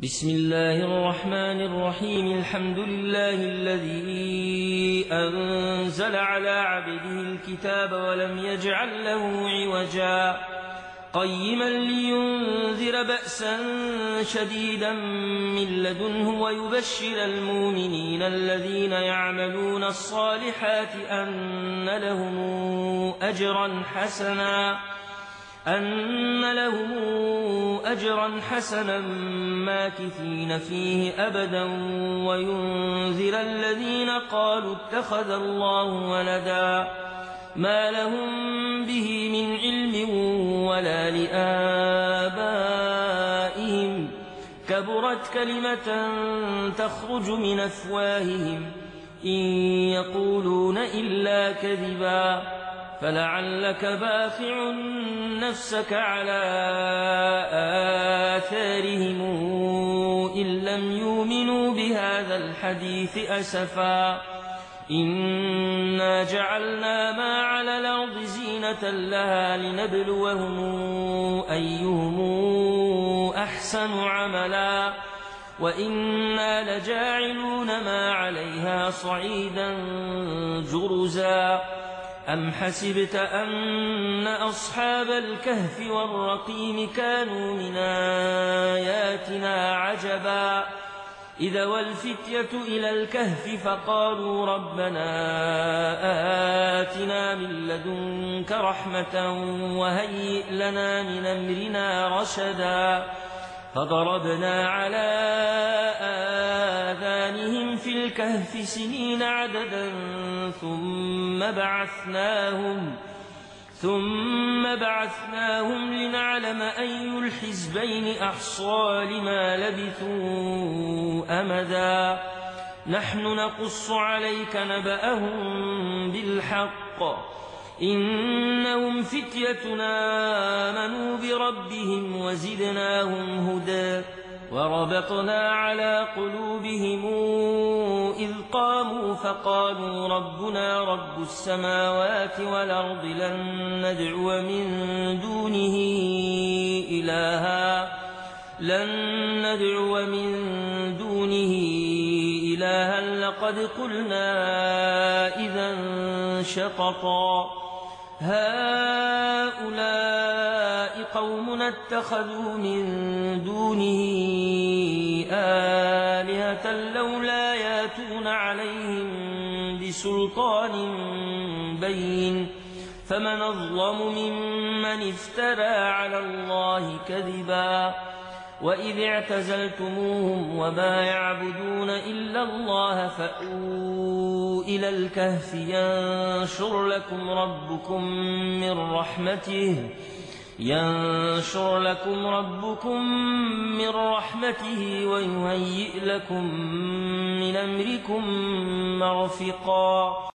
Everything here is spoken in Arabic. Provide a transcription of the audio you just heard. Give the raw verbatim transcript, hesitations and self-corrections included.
بسم الله الرحمن الرحيم. الحمد لله الذي أنزل على عبده الكتاب ولم يجعل له عوجا قيما لينذر بأسا شديدا من لدنه ويبشر المؤمنين الذين يعملون الصالحات أن لهم أجرا حسنا أن لهم أجرا حسنا ماكثين فيه أبدا وينذر الذين قالوا اتخذ الله ولدا ما لهم به من علم ولا لآبائهم كبرت كلمة تخرج من أفواههم إن يقولون إلا كذبا فلعلك باخع نفسك على آثارهم إن لم يؤمنوا بهذا الحديث أسفا إنا جعلنا ما على الأرض زينة لها لنبلوهم أيهم أحسن عملا وإنا لجاعلون ما عليها صعيدا جرزا أم حسبت أن أصحاب الكهف والرقيم كانوا من آياتنا عجبا إذا والفتية إلى الكهف فقالوا ربنا آتنا من لدنك رحمة وهيئ لنا من أمرنا رشدا فضربنا على آذانهم في الكهف سنين عددا ثم بعثناهم ثم بعثناهم لنعلم أي الحزبين أحصى لما لبثوا أمدا نحن نقص عليك نبأهم بالحق إنهم فتيتنا آمنوا بربهم وزدناهم هدى وربطنا على قلوبهم إذ قاموا فقالوا ربنا رب السماوات والأرض لن ندعو من دونه إلها لن ندعو من دونه إلها لقد قلنا إذا شططا هؤلاء قومنا اتخذوا من دونه آلهة لولا ياتون عليهم بسلطان بين فمن أظلم ممن افترى على الله كذبا وإذ اعتزلتموهم وما يعبدون إلا الله فأووا إلى الكهف ينشر لكم ربكم من رحمته ينشر لكم ربكم من رحمته ويهيئ لكم من أمركم مرفقا